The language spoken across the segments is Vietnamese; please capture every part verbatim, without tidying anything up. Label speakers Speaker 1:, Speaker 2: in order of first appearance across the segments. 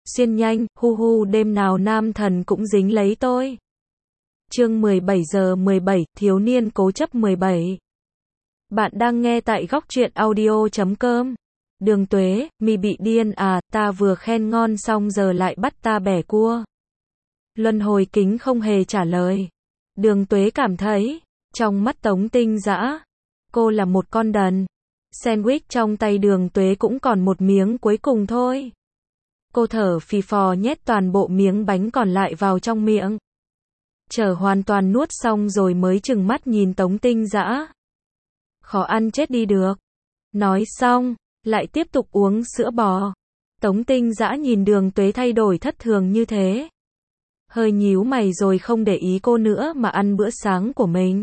Speaker 1: xuyên nhanh, hu hu đêm nào nam thần cũng dính lấy tôi. Chương mười bảy giờ mười bảy, thiếu niên cố chấp mười bảy. Bạn đang nghe tại góc truyện audio chấm com. Đường Tuế, mì bị điên à, ta vừa khen ngon xong giờ lại bắt ta bẻ cua. Luân Hồi Kính không hề trả lời. Đường Tuế cảm thấy, trong mắt Tống Tinh Dã, cô là một con đần. Sandwich trong tay Đường Tuế cũng còn một miếng cuối cùng thôi. Cô thở phì phò nhét toàn bộ miếng bánh còn lại vào trong miệng. Chờ hoàn toàn nuốt xong rồi mới trừng mắt nhìn Tống Tinh Dã. Khó ăn chết đi được. Nói xong, lại tiếp tục uống sữa bò. Tống Tinh Dã nhìn Đường Tuế thay đổi thất thường như thế. Hơi nhíu mày rồi không để ý cô nữa mà ăn bữa sáng của mình.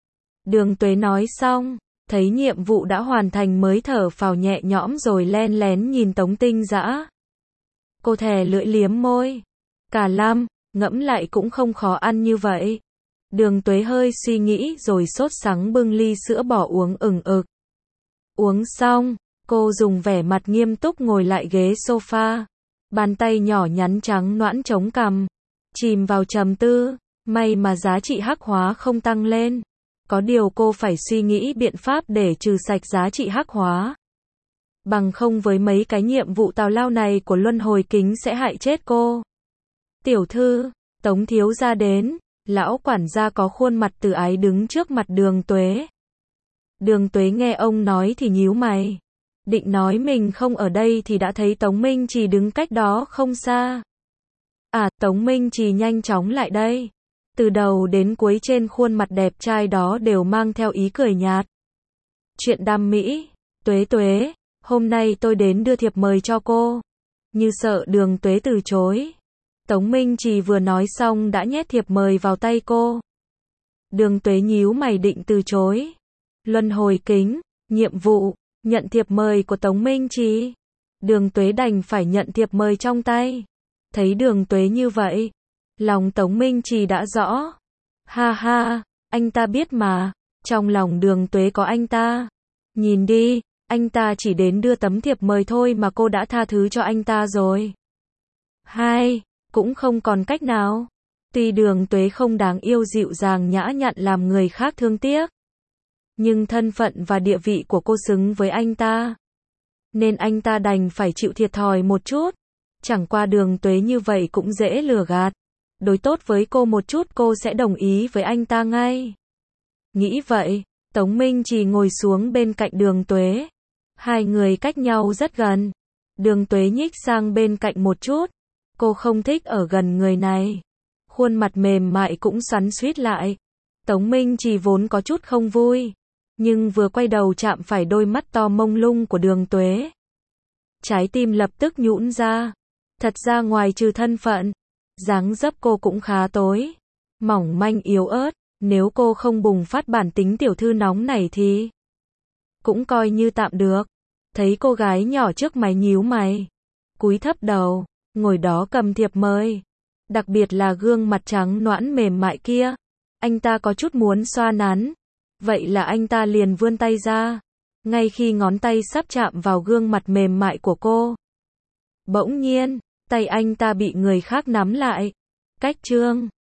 Speaker 1: Đường Tuế nói xong, thấy nhiệm vụ đã hoàn thành mới thở phào nhẹ nhõm rồi len lén nhìn Tống Tinh Dã. Cô thè lưỡi liếm môi. Cả lăm, ngẫm lại cũng không khó ăn như vậy. Đường Tuế hơi suy nghĩ rồi sốt sắng bưng ly sữa bò uống ừng ực. Uống xong, cô dùng vẻ mặt nghiêm túc ngồi lại ghế sofa. Bàn tay nhỏ nhắn trắng nõn chống cằm. Chìm vào trầm tư, may mà giá trị hắc hóa không tăng lên. Có điều cô phải suy nghĩ biện pháp để trừ sạch giá trị hắc hóa. Bằng không với mấy cái nhiệm vụ tào lao này của Luân Hồi Kính sẽ hại chết cô. Tiểu thư, Tống thiếu gia đến, lão quản gia có khuôn mặt từ ái đứng trước mặt Đường Tuế. Đường Tuế nghe ông nói thì nhíu mày. Định nói mình không ở đây thì đã thấy Tống Minh Trì đứng cách đó không xa. À, Tống Minh Trì nhanh chóng lại đây. Từ đầu đến cuối trên khuôn mặt đẹp trai đó đều mang theo ý cười nhạt. Chuyện đam mỹ, Tuế Tuế, hôm nay tôi đến đưa thiệp mời cho cô. Như sợ Đường Tuế từ chối. Tống Minh Trì vừa nói xong đã nhét thiệp mời vào tay cô. Đường Tuế nhíu mày định từ chối. Luân Hồi Kính, nhiệm vụ, nhận thiệp mời của Tống Minh Trì. Đường Tuế đành phải nhận thiệp mời trong tay. Thấy Đường Tuế như vậy, lòng Tống Minh Trì đã rõ. Ha ha, anh ta biết mà, trong lòng Đường Tuế có anh ta. Nhìn đi, anh ta chỉ đến đưa tấm thiệp mời thôi mà cô đã tha thứ cho anh ta rồi. Hai, cũng không còn cách nào. Tuy Đường Tuế không đáng yêu dịu dàng nhã nhặn làm người khác thương tiếc. Nhưng thân phận và địa vị của cô xứng với anh ta. Nên anh ta đành phải chịu thiệt thòi một chút. Chẳng qua Đường Tuế như vậy cũng dễ lừa gạt. Đối tốt với cô một chút cô sẽ đồng ý với anh ta ngay. Nghĩ vậy, Tống Minh Trì ngồi xuống bên cạnh Đường Tuế. Hai người cách nhau rất gần. Đường Tuế nhích sang bên cạnh một chút. Cô không thích ở gần người này. Khuôn mặt mềm mại cũng xoắn xuýt lại. Tống Minh Trì vốn có chút không vui. Nhưng vừa quay đầu chạm phải đôi mắt to mông lung của Đường Tuế. Trái tim lập tức nhũn ra. Thật ra ngoài trừ thân phận, dáng dấp cô cũng khá tối. Mỏng manh yếu ớt. Nếu cô không bùng phát bản tính tiểu thư nóng này thì cũng coi như tạm được. Thấy cô gái nhỏ trước máy nhíu mày. Cúi thấp đầu. Ngồi đó cầm thiệp mời. Đặc biệt là gương mặt trắng nõn mềm mại kia. Anh ta có chút muốn xoa nắn. Vậy là anh ta liền vươn tay ra. Ngay khi ngón tay sắp chạm vào gương mặt mềm mại của cô. Bỗng nhiên, tay anh ta bị người khác nắm lại. Cách trương.